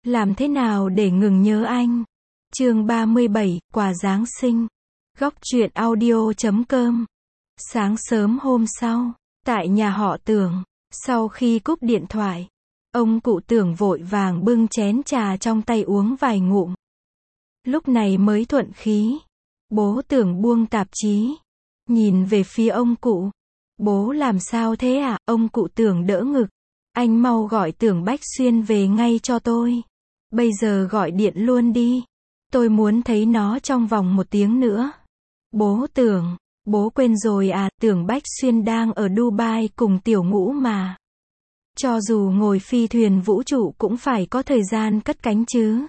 Làm thế nào để ngừng nhớ anh? Chương 37, quà Giáng sinh. Góc truyện audio.com. Sáng sớm hôm sau, tại nhà họ Tưởng, sau khi cúp điện thoại, ông cụ Tưởng vội vàng bưng chén trà trong tay uống vài ngụm. Lúc này mới thuận khí. Bố Tưởng buông tạp chí, nhìn về phía ông cụ. Bố làm sao thế à? Ông cụ Tưởng đỡ ngực. Anh mau gọi Tưởng Bách Xuyên về ngay cho tôi. Bây giờ gọi điện luôn đi. Tôi muốn thấy nó trong vòng 1 tiếng nữa. Bố Tưởng, bố quên rồi à? Tưởng Bách Xuyên đang ở Dubai cùng Tiểu Ngũ mà. Cho dù ngồi phi thuyền vũ trụ cũng phải có thời gian cất cánh chứ.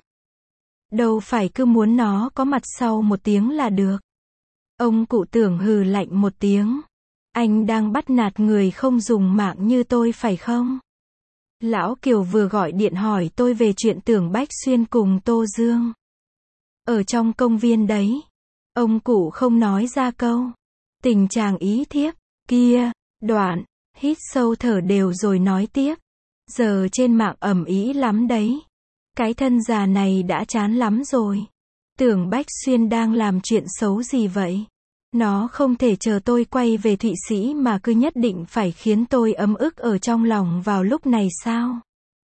Đâu phải cứ muốn nó có mặt sau 1 tiếng là được. Ông cụ Tưởng hừ lạnh 1 tiếng. Anh đang bắt nạt người không dùng mạng như tôi phải không? Lão Kiều vừa gọi điện hỏi tôi về chuyện Tưởng Bách Xuyên cùng Tô Dương. Ở trong công viên đấy. Ông cụ không nói ra câu. Tình trạng ý thiếp, kia, đoạn, hít sâu thở đều rồi nói tiếp. Giờ trên mạng ầm ĩ lắm đấy. Cái thân già này đã chán lắm rồi. Tưởng Bách Xuyên đang làm chuyện xấu gì vậy? Nó không thể chờ tôi quay về Thụy Sĩ mà cứ nhất định phải khiến tôi ấm ức ở trong lòng vào lúc này sao?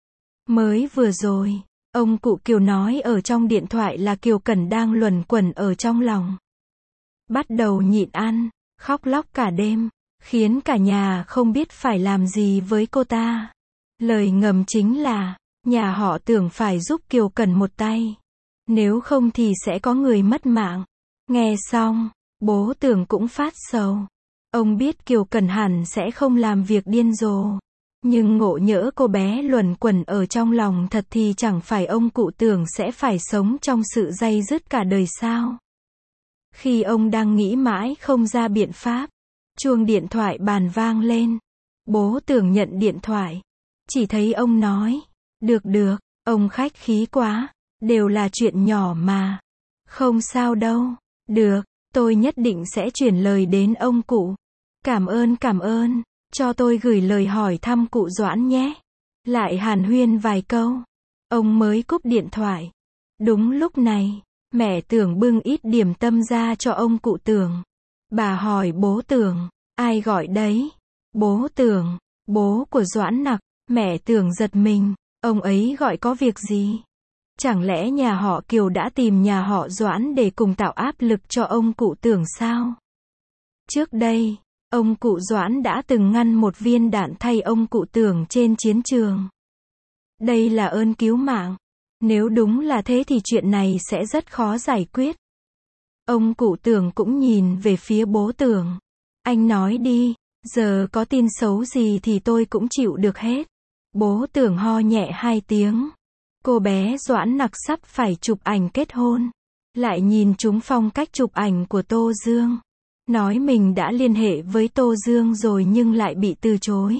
Mới vừa rồi, ông cụ Kiều nói ở trong điện thoại là Kiều Cẩn đang luẩn quẩn ở trong lòng. Bắt đầu nhịn ăn, khóc lóc cả đêm, khiến cả nhà không biết phải làm gì với cô ta. Lời ngầm chính là, nhà họ Tưởng phải giúp Kiều Cẩn một tay. Nếu không thì sẽ có người mất mạng. Nghe xong, bố Tưởng cũng phát sầu. Ông biết Kiều Cẩn hẳn sẽ không làm việc điên rồ. Nhưng ngộ nhỡ cô bé luẩn quẩn ở trong lòng thật thì chẳng phải ông cụ Tưởng sẽ phải sống trong sự day dứt cả đời sao? Khi ông đang nghĩ mãi không ra biện pháp, chuông điện thoại bàn vang lên. Bố Tưởng nhận điện thoại. Chỉ thấy ông nói, được, ông khách khí quá, đều là chuyện nhỏ mà. Không sao đâu, được, tôi nhất định sẽ chuyển lời đến ông cụ. Cảm ơn, cho tôi gửi lời hỏi thăm cụ Doãn nhé. Lại hàn huyên vài câu, ông mới cúp điện thoại. Đúng lúc này, mẹ Tưởng bưng ít điểm tâm ra cho ông cụ Tưởng. Bà hỏi bố Tưởng, ai gọi đấy? Bố Tưởng, bố của Doãn Nặc. Mẹ Tưởng giật mình, ông ấy gọi có việc gì? Chẳng lẽ nhà họ Kiều đã tìm nhà họ Doãn để cùng tạo áp lực cho ông cụ Tưởng sao? Trước đây, ông cụ Doãn đã từng ngăn một viên đạn thay ông cụ Tưởng trên chiến trường. Đây là ơn cứu mạng. Nếu đúng là thế thì chuyện này sẽ rất khó giải quyết. Ông cụ Tưởng cũng nhìn về phía bố Tưởng. Anh nói đi, giờ có tin xấu gì thì tôi cũng chịu được hết. Bố Tưởng ho nhẹ 2 tiếng. Cô bé Doãn Nặc sắp phải chụp ảnh kết hôn. Lại nhìn trúng phong cách chụp ảnh của Tô Dương. Nói mình đã liên hệ với Tô Dương rồi nhưng lại bị từ chối.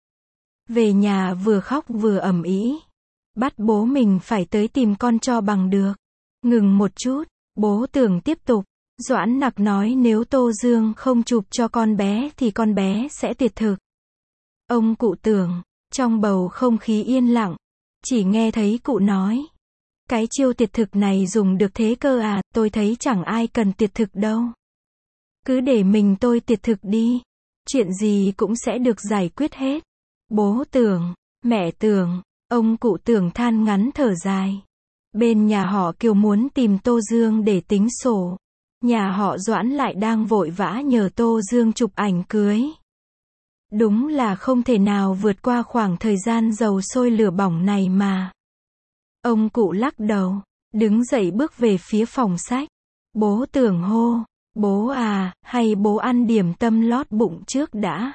Về nhà vừa khóc vừa ầm ĩ. Bắt bố mình phải tới tìm con cho bằng được. Ngừng một chút, bố Tưởng tiếp tục. Doãn Nặc nói nếu Tô Dương không chụp cho con bé thì con bé sẽ tuyệt thực. Ông cụ Tưởng, trong bầu không khí yên lặng, chỉ nghe thấy cụ nói. Cái chiêu tuyệt thực này dùng được thế cơ à? Tôi thấy chẳng ai cần tuyệt thực đâu. Cứ để mình tôi tuyệt thực đi. Chuyện gì cũng sẽ được giải quyết hết. Bố Tưởng, mẹ Tưởng, ông cụ Tưởng than ngắn thở dài. Bên nhà họ Kiều muốn tìm Tô Dương để tính sổ. Nhà họ Doãn lại đang vội vã nhờ Tô Dương chụp ảnh cưới. Đúng là không thể nào vượt qua khoảng thời gian dầu sôi lửa bỏng này mà. Ông cụ lắc đầu, đứng dậy bước về phía phòng sách. Bố Tưởng hô, bố à, hay bố ăn điểm tâm lót bụng trước đã.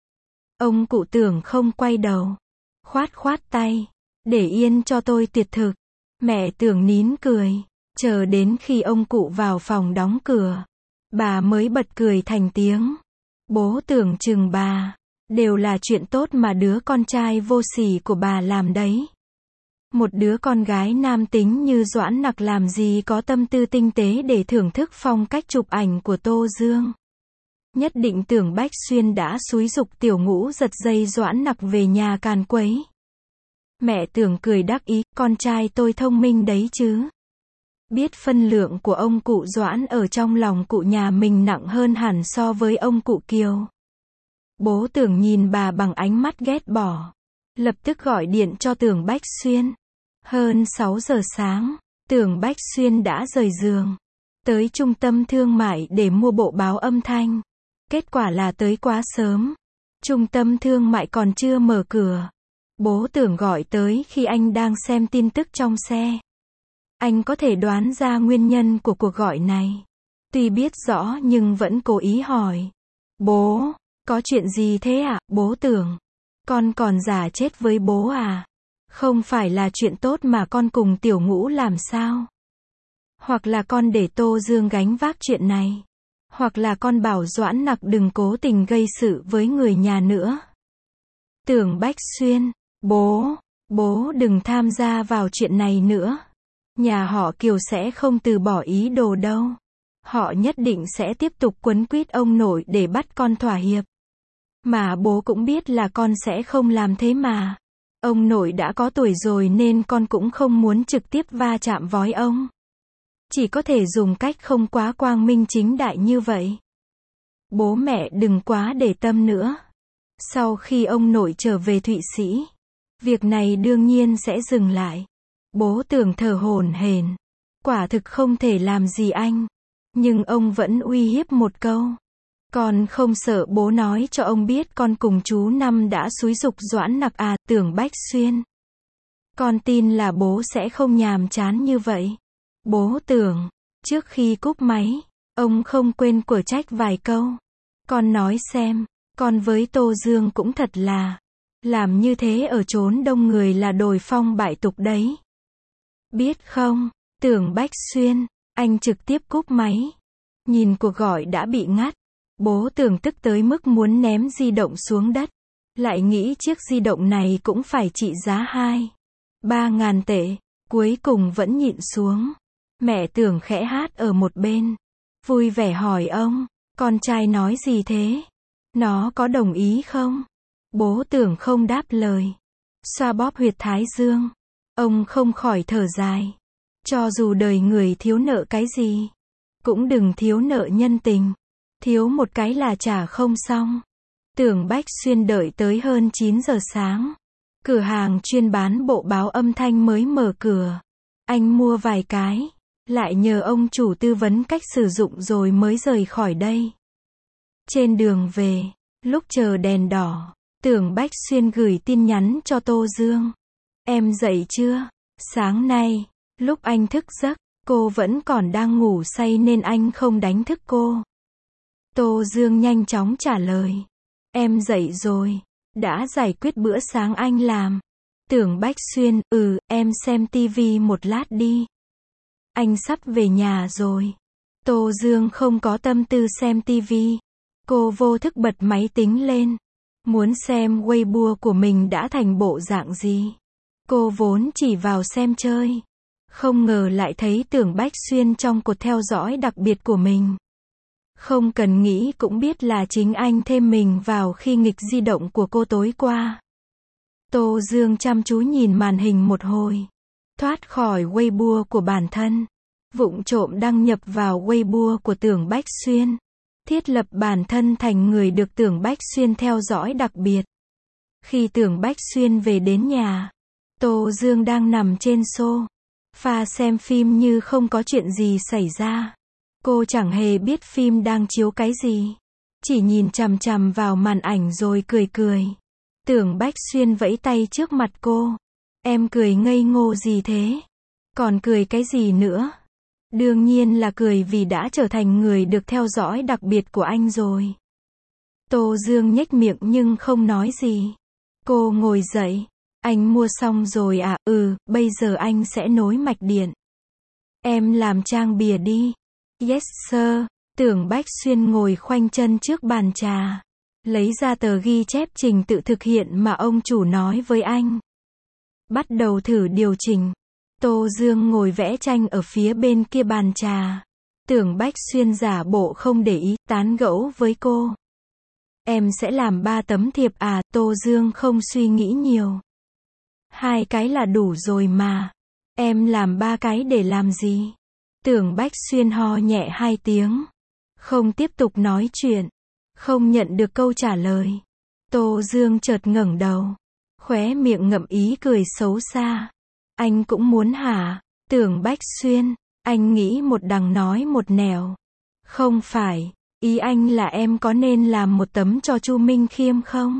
Ông cụ Tưởng không quay đầu, khoát tay, để yên cho tôi tuyệt thực. Mẹ Tưởng nín cười, chờ đến khi ông cụ vào phòng đóng cửa, bà mới bật cười thành tiếng. Bố Tưởng chừng bà, đều là chuyện tốt mà đứa con trai vô sỉ của bà làm đấy. Một đứa con gái nam tính như Doãn Nặc làm gì có tâm tư tinh tế để thưởng thức phong cách chụp ảnh của Tô Dương. Nhất định Tưởng Bách Xuyên đã xúi giục Tiểu Ngũ giật dây Doãn Nặc về nhà càn quấy. Mẹ Tưởng cười đắc ý, con trai tôi thông minh đấy chứ. Biết phân lượng của ông cụ Doãn ở trong lòng cụ nhà mình nặng hơn hẳn so với ông cụ Kiều. Bố Tưởng nhìn bà bằng ánh mắt ghét bỏ. Lập tức gọi điện cho Tưởng Bách Xuyên. Hơn 6 giờ sáng, Tưởng Bách Xuyên đã rời giường, tới trung tâm thương mại để mua bộ báo âm thanh. Kết quả là tới quá sớm. Trung tâm thương mại còn chưa mở cửa. Bố Tưởng gọi tới khi anh đang xem tin tức trong xe. Anh có thể đoán ra nguyên nhân của cuộc gọi này. Tuy biết rõ nhưng vẫn cố ý hỏi. Bố, có chuyện gì thế ạ, bố Tưởng? Con còn giả chết với bố à? Không phải là chuyện tốt mà con cùng Tiểu Ngũ làm sao? Hoặc là con để Tô Dương gánh vác chuyện này. Hoặc là con bảo Doãn Nặc đừng cố tình gây sự với người nhà nữa. Tưởng Bách Xuyên, bố đừng tham gia vào chuyện này nữa. Nhà họ Kiều sẽ không từ bỏ ý đồ đâu. Họ nhất định sẽ tiếp tục quấn quýt ông nội để bắt con thỏa hiệp. Mà bố cũng biết là con sẽ không làm thế mà. Ông nội đã có tuổi rồi nên con cũng không muốn trực tiếp va chạm vói ông. Chỉ có thể dùng cách không quá quang minh chính đại như vậy. Bố mẹ đừng quá để tâm nữa. Sau khi ông nội trở về Thụy Sĩ, việc này đương nhiên sẽ dừng lại. Bố Tưởng thở hổn hển. Quả thực không thể làm gì anh. Nhưng ông vẫn uy hiếp một câu. Con không sợ bố nói cho ông biết con cùng chú Năm đã xúi giục Doãn Nặc à, Tưởng Bách Xuyên. Con tin là bố sẽ không nhàm chán như vậy. Bố Tưởng, trước khi cúp máy, ông không quên của trách vài câu. Con nói xem, con với Tô Dương cũng thật là, làm như thế ở chốn đông người là đồi phong bại tục đấy. Biết không, Tưởng Bách Xuyên, anh trực tiếp cúp máy. Nhìn cuộc gọi đã bị ngắt. Bố Tưởng tức tới mức muốn ném di động xuống đất. Lại nghĩ chiếc di động này cũng phải trị giá 2-3 ngàn tệ. Cuối cùng vẫn nhịn xuống. Mẹ Tưởng khẽ hát ở một bên. Vui vẻ hỏi ông, con trai nói gì thế? Nó có đồng ý không? Bố Tưởng không đáp lời. Xoa bóp huyệt thái dương. Ông không khỏi thở dài. Cho dù đời người thiếu nợ cái gì, cũng đừng thiếu nợ nhân tình. Thiếu một cái là trả không xong. Tưởng Bách Xuyên đợi tới hơn 9 giờ sáng. Cửa hàng chuyên bán bộ báo âm thanh mới mở cửa. Anh mua vài cái, lại nhờ ông chủ tư vấn cách sử dụng rồi mới rời khỏi đây. Trên đường về, lúc chờ đèn đỏ, Tưởng Bách Xuyên gửi tin nhắn cho Tô Dương. Em dậy chưa? Sáng nay, lúc anh thức giấc, cô vẫn còn đang ngủ say nên anh không đánh thức cô. Tô Dương nhanh chóng trả lời. Em dậy rồi. Đã giải quyết bữa sáng anh làm. Tưởng Bách Xuyên, em xem tivi một lát đi. Anh sắp về nhà rồi. Tô Dương không có tâm tư xem tivi. Cô vô thức bật máy tính lên. Muốn xem Weibo của mình đã thành bộ dạng gì. Cô vốn chỉ vào xem chơi. Không ngờ lại thấy Tưởng Bách Xuyên trong cột theo dõi đặc biệt của mình. Không cần nghĩ cũng biết là chính anh thêm mình vào khi nghịch di động của cô tối qua. Tô Dương chăm chú nhìn màn hình một hồi. Thoát khỏi Weibo của bản thân. Vụng trộm đăng nhập vào Weibo của Tưởng Bách Xuyên. Thiết lập bản thân thành người được Tưởng Bách Xuyên theo dõi đặc biệt. Khi Tưởng Bách Xuyên về đến nhà, Tô Dương đang nằm trên sofa xem phim như không có chuyện gì xảy ra. Cô chẳng hề biết phim đang chiếu cái gì. Chỉ nhìn chằm chằm vào màn ảnh rồi cười cười. Tưởng Bách Xuyên vẫy tay trước mặt cô. Em cười ngây ngô gì thế? Còn cười cái gì nữa? Đương nhiên là cười vì đã trở thành người được theo dõi đặc biệt của anh rồi. Tô Dương nhếch miệng nhưng không nói gì. Cô ngồi dậy. Anh mua xong rồi à? Bây giờ anh sẽ nối mạch điện. Em làm trang bìa đi. Yes sir. Tưởng Bách Xuyên ngồi khoanh chân trước bàn trà. Lấy ra tờ ghi chép trình tự thực hiện mà ông chủ nói với anh. Bắt đầu thử điều chỉnh. Tô Dương ngồi vẽ tranh ở phía bên kia bàn trà. Tưởng Bách Xuyên giả bộ không để ý, tán gẫu với cô. Em sẽ làm 3 tấm thiệp à? Tô Dương không suy nghĩ nhiều. 2 cái là đủ rồi mà. Em làm 3 cái để làm gì? Tưởng Bách Xuyên ho nhẹ 2 tiếng. Không tiếp tục nói chuyện. Không nhận được câu trả lời. Tô Dương chợt ngẩng đầu. Khóe miệng ngậm ý cười xấu xa. Anh cũng muốn hả? Tưởng Bách Xuyên. Anh nghĩ một đằng nói một nẻo. Không phải. Ý anh là em có nên làm một tấm cho Chu Minh Khiêm không?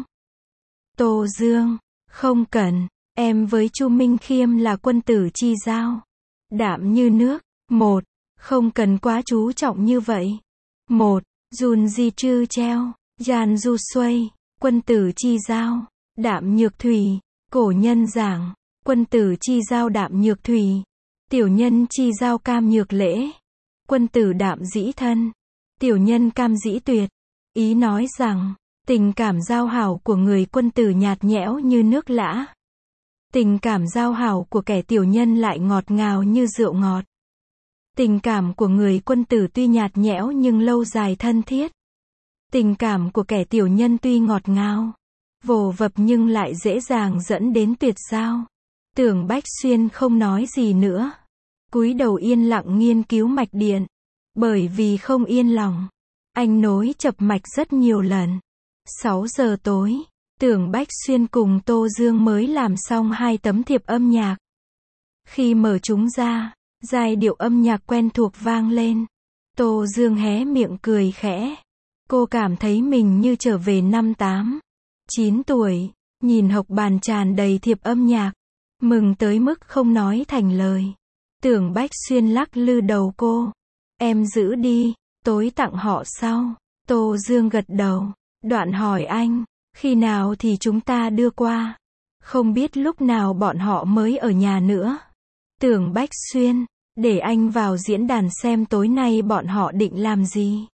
Tô Dương. Không cần. Em với Chu Minh Khiêm là quân tử chi giao. Đạm như nước. 1. Không cần quá chú trọng như vậy. 1. Dùn di trư treo. Giàn du xuây. Quân tử chi giao. Đạm nhược thủy. Cổ nhân giảng. Quân tử chi giao đạm nhược thủy. Tiểu nhân chi giao cam nhược lễ. Quân tử đạm dĩ thân. Tiểu nhân cam dĩ tuyệt. Ý nói rằng, tình cảm giao hảo của người quân tử nhạt nhẽo như nước lã. Tình cảm giao hảo của kẻ tiểu nhân lại ngọt ngào như rượu ngọt. Tình cảm của người quân tử tuy nhạt nhẽo nhưng lâu dài thân thiết. Tình cảm của kẻ tiểu nhân tuy ngọt ngào, vồ vập nhưng lại dễ dàng dẫn đến tuyệt giao. Tưởng Bách Xuyên không nói gì nữa. Cúi đầu yên lặng nghiên cứu mạch điện. Bởi vì không yên lòng, anh nối chập mạch rất nhiều lần. 6 giờ tối, Tưởng Bách Xuyên cùng Tô Dương mới làm xong 2 tấm thiệp âm nhạc. Khi mở chúng ra, giai điệu âm nhạc quen thuộc vang lên. Tô Dương hé miệng cười khẽ. Cô cảm thấy mình như trở về năm 8, 9 tuổi, nhìn hộc bàn tràn đầy thiệp âm nhạc. Mừng tới mức không nói thành lời. Tưởng Bách Xuyên lắc lư đầu cô. Em giữ đi, tối tặng họ sau. Tô Dương gật đầu. Đoạn hỏi anh, khi nào thì chúng ta đưa qua? Không biết lúc nào bọn họ mới ở nhà nữa. Tưởng Bách Xuyên, để anh vào diễn đàn xem tối nay bọn họ định làm gì.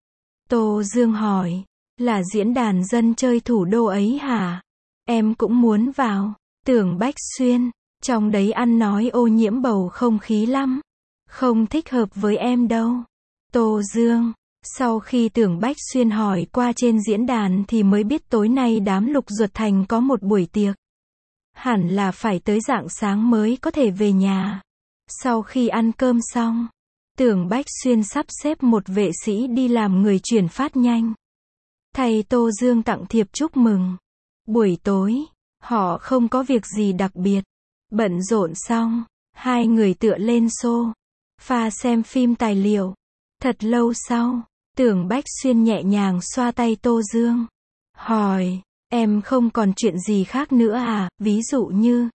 Tô Dương hỏi, là diễn đàn dân chơi thủ đô ấy hả? Em cũng muốn vào. Tưởng Bách Xuyên, trong đấy ăn nói ô nhiễm bầu không khí lắm. Không thích hợp với em đâu. Tô Dương, sau khi Tưởng Bách Xuyên hỏi qua trên diễn đàn thì mới biết tối nay đám Lục Duật Thành có một buổi tiệc. Hẳn là phải tới rạng sáng mới có thể về nhà. Sau khi ăn cơm xong, Tưởng Bách Xuyên sắp xếp một vệ sĩ đi làm người chuyển phát nhanh. Thầy Tô Dương tặng thiệp chúc mừng. Buổi tối, họ không có việc gì đặc biệt. Bận rộn xong, 2 người tựa lên sofa xem phim tài liệu. Thật lâu sau, Tưởng Bách Xuyên nhẹ nhàng xoa tay Tô Dương. Hỏi, em không còn chuyện gì khác nữa à, ví dụ như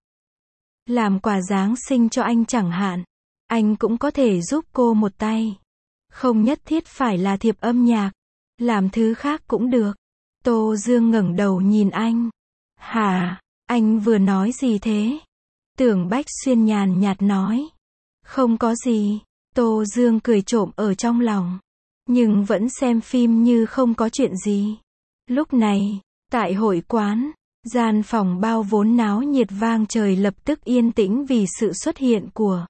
làm quà Giáng sinh cho anh chẳng hạn. Anh cũng có thể giúp cô một tay. Không nhất thiết phải là thiệp âm nhạc. Làm thứ khác cũng được. Tô Dương ngẩng đầu nhìn anh. Hả, anh vừa nói gì thế? Tưởng Bách Xuyên nhàn nhạt nói. Không có gì. Tô Dương cười trộm ở trong lòng. Nhưng vẫn xem phim như không có chuyện gì. Lúc này, tại hội quán, gian phòng bao vốn náo nhiệt vang trời lập tức yên tĩnh vì sự xuất hiện của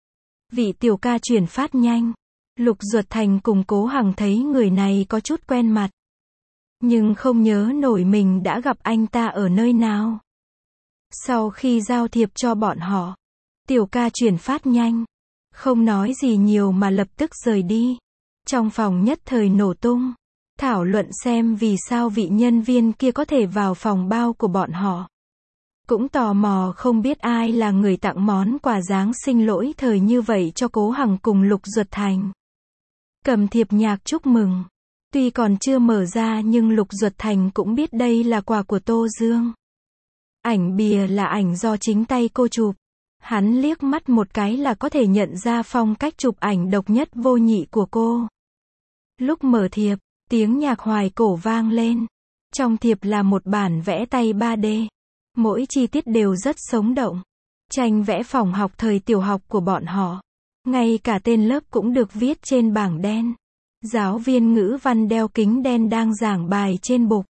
vị tiểu ca chuyển phát nhanh. Lục Duật Thành cùng Cố Hằng thấy người này có chút quen mặt. Nhưng không nhớ nổi mình đã gặp anh ta ở nơi nào. Sau khi giao thiệp cho bọn họ, tiểu ca chuyển phát nhanh không nói gì nhiều mà lập tức rời đi. Trong phòng nhất thời nổ tung, thảo luận xem vì sao vị nhân viên kia có thể vào phòng bao của bọn họ. Cũng tò mò không biết ai là người tặng món quà Giáng sinh lỗi thời như vậy cho Cố Hằng cùng Lục Duật Thành. Cầm thiệp nhạc chúc mừng. Tuy còn chưa mở ra nhưng Lục Duật Thành cũng biết đây là quà của Tô Dương. Ảnh bìa là ảnh do chính tay cô chụp. Hắn liếc mắt một cái là có thể nhận ra phong cách chụp ảnh độc nhất vô nhị của cô. Lúc mở thiệp, tiếng nhạc hoài cổ vang lên. Trong thiệp là một bản vẽ tay 3D. Mỗi chi tiết đều rất sống động. Tranh vẽ phòng học thời tiểu học của bọn họ. Ngay cả tên lớp cũng được viết trên bảng đen. Giáo viên ngữ văn đeo kính đen đang giảng bài trên bục.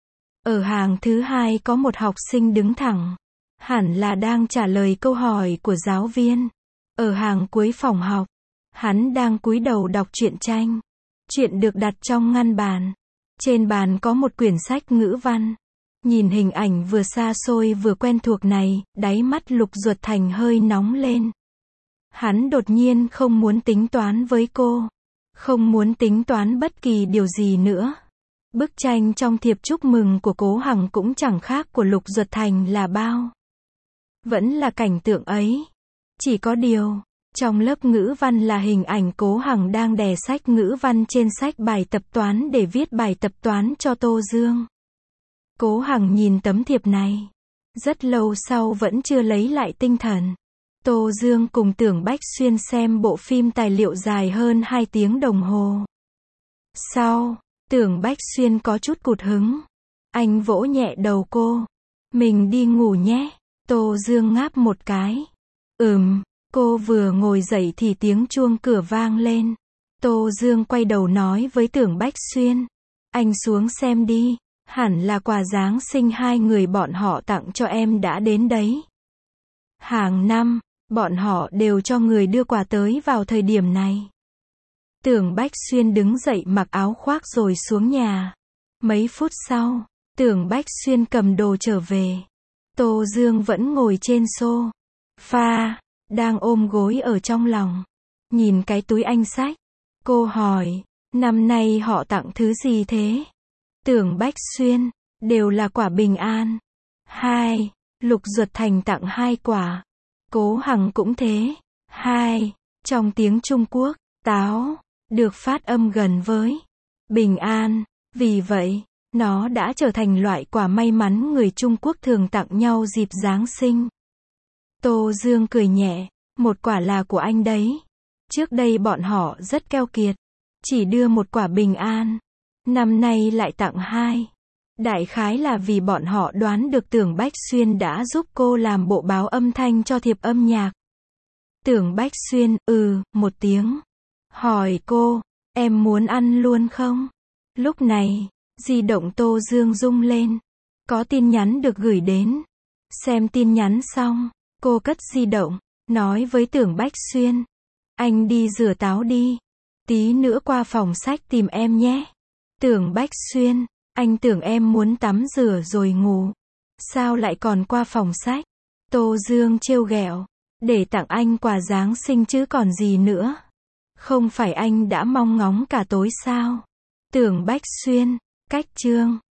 Ở hàng thứ 2 có một học sinh đứng thẳng. Hẳn là đang trả lời câu hỏi của giáo viên. Ở hàng cuối phòng học, hắn đang cúi đầu đọc truyện tranh. Truyện được đặt trong ngăn bàn. Trên bàn có một quyển sách ngữ văn. Nhìn hình ảnh vừa xa xôi vừa quen thuộc này, đáy mắt Lục Duật Thành hơi nóng lên. Hắn đột nhiên không muốn tính toán với cô. Không muốn tính toán bất kỳ điều gì nữa. Bức tranh trong thiệp chúc mừng của Cố Hằng cũng chẳng khác của Lục Duật Thành là bao. Vẫn là cảnh tượng ấy. Chỉ có điều, trong lớp ngữ văn là hình ảnh Cố Hằng đang đè sách ngữ văn trên sách bài tập toán để viết bài tập toán cho Tô Dương. Cố Hằng nhìn tấm thiệp này. Rất lâu sau vẫn chưa lấy lại tinh thần. Tô Dương cùng Tưởng Bách Xuyên xem bộ phim tài liệu dài hơn 2 tiếng đồng hồ. Sau, Tưởng Bách Xuyên có chút cụt hứng. Anh vỗ nhẹ đầu cô. Mình đi ngủ nhé. Tô Dương ngáp một cái. Cô vừa ngồi dậy thì tiếng chuông cửa vang lên. Tô Dương quay đầu nói với Tưởng Bách Xuyên. Anh xuống xem đi. Hẳn là quà Giáng sinh 2 người bọn họ tặng cho em đã đến đấy. Hàng năm, bọn họ đều cho người đưa quà tới vào thời điểm này. Tưởng Bách Xuyên đứng dậy mặc áo khoác rồi xuống nhà. Mấy phút sau, Tưởng Bách Xuyên cầm đồ trở về. Tô Dương vẫn ngồi trên sofa, đang ôm gối ở trong lòng. Nhìn cái túi anh xách. Cô hỏi, năm nay họ tặng thứ gì thế? Tưởng Bách Xuyên, đều là quả bình an. 2. Lục Duật Thành tặng 2 quả. Cố Hằng cũng thế. 2. Trong tiếng Trung Quốc, táo được phát âm gần với bình an. Vì vậy, nó đã trở thành loại quả may mắn người Trung Quốc thường tặng nhau dịp Giáng sinh. Tô Dương cười nhẹ, một quả là của anh đấy. Trước đây bọn họ rất keo kiệt, chỉ đưa một quả bình an. Năm nay lại tặng 2. Đại khái là vì bọn họ đoán được Tưởng Bách Xuyên đã giúp cô làm bộ báo âm thanh cho thiệp âm nhạc. Tưởng Bách Xuyên, một tiếng. Hỏi cô, em muốn ăn luôn không? Lúc này, di động Tô Dương rung lên. Có tin nhắn được gửi đến. Xem tin nhắn xong, cô cất di động, nói với Tưởng Bách Xuyên. Anh đi rửa táo đi. Tí nữa qua phòng sách tìm em nhé. Tưởng Bách Xuyên, anh tưởng em muốn tắm rửa rồi ngủ. Sao lại còn qua phòng sách? Tô Dương trêu ghẹo. Để tặng anh quà Giáng sinh chứ còn gì nữa. Không phải anh đã mong ngóng cả tối sao? Tưởng Bách Xuyên, cách chương.